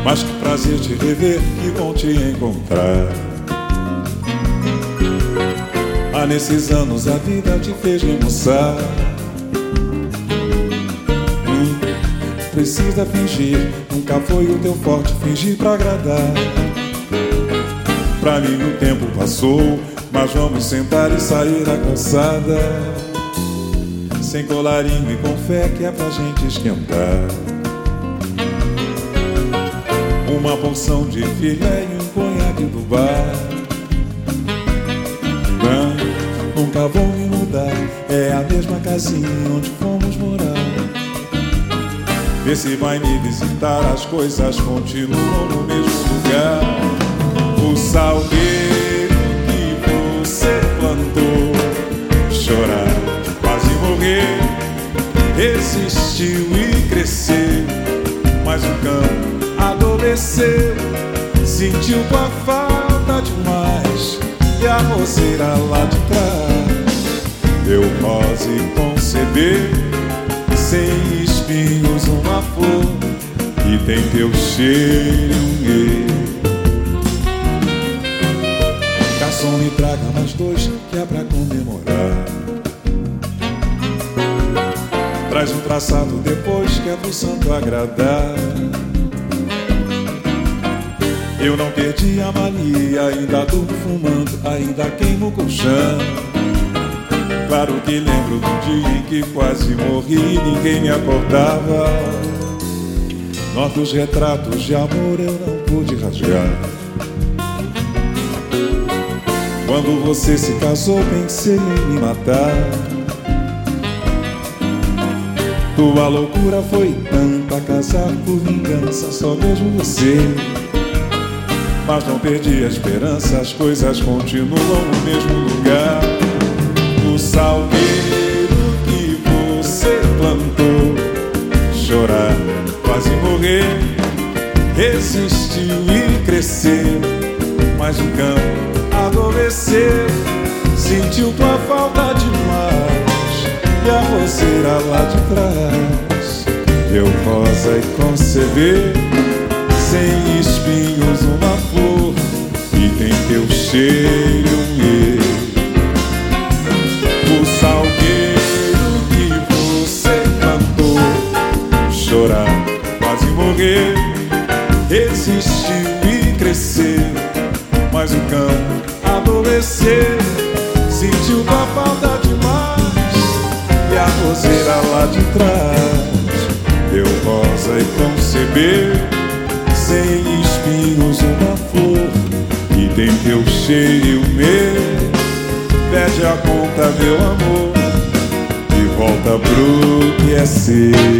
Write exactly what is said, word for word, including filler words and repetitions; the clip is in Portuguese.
Mas que prazer te rever, que bom te encontrar. Há nesses anos a vida te fez remoçar. Hum, precisa fingir, nunca foi o teu forte fingir pra agradar. Pra mim o tempo passou, mas vamos sentar e sair à calçada, sem colarinho e com fé que é pra gente esquentar. Uma porção de filé e um conhaque do bar. Não, nunca vou me mudar, é a mesma casinha onde fomos morar. Vê se vai me visitar, as coisas continuam no mesmo lugar. O salgueiro que você plantou, chorar, quase morrer, resistiu e cresceu. Mas o campo adoeceu, sentiu tua falta demais. E a roseira lá de trás deu rosa e concebeu, sem espinhos uma flor, e tem teu cheiro e um erro. Garçom, me traga mais dois, que é pra comemorar. Traz um traçado depois, que é pro santo agradar. Eu não perdi a mania, ainda durmo fumando, ainda queimo o colchão. Claro que lembro do dia em que quase morri e ninguém me acordava. Nossos retratos de amor eu não pude rasgar. Quando você se casou, pensei em me matar. Tua loucura foi tanta, casar por vingança, só mesmo você. Mas não perdi a esperança, as coisas continuam no mesmo lugar. O salgueiro que você plantou, chorar, quase morrer, resistiu e cresceu. Mas o campo adoeceu, sentiu tua falta demais. E a roseira lá de trás deu rosa e concebeu, sem espinhos uma flor, e tem teu cheiro e um erro. O salgueiro que você plantou, chorar, quase morrer, resistiu e cresceu. Mas o campo adoeceu, sentiu tua falta demais. E a roseira lá de trás deu rosa e concebeu, sem espinhos uma flor, e tem teu cheiro e o meu. Pede a conta, meu amor, e volta pro que é seu.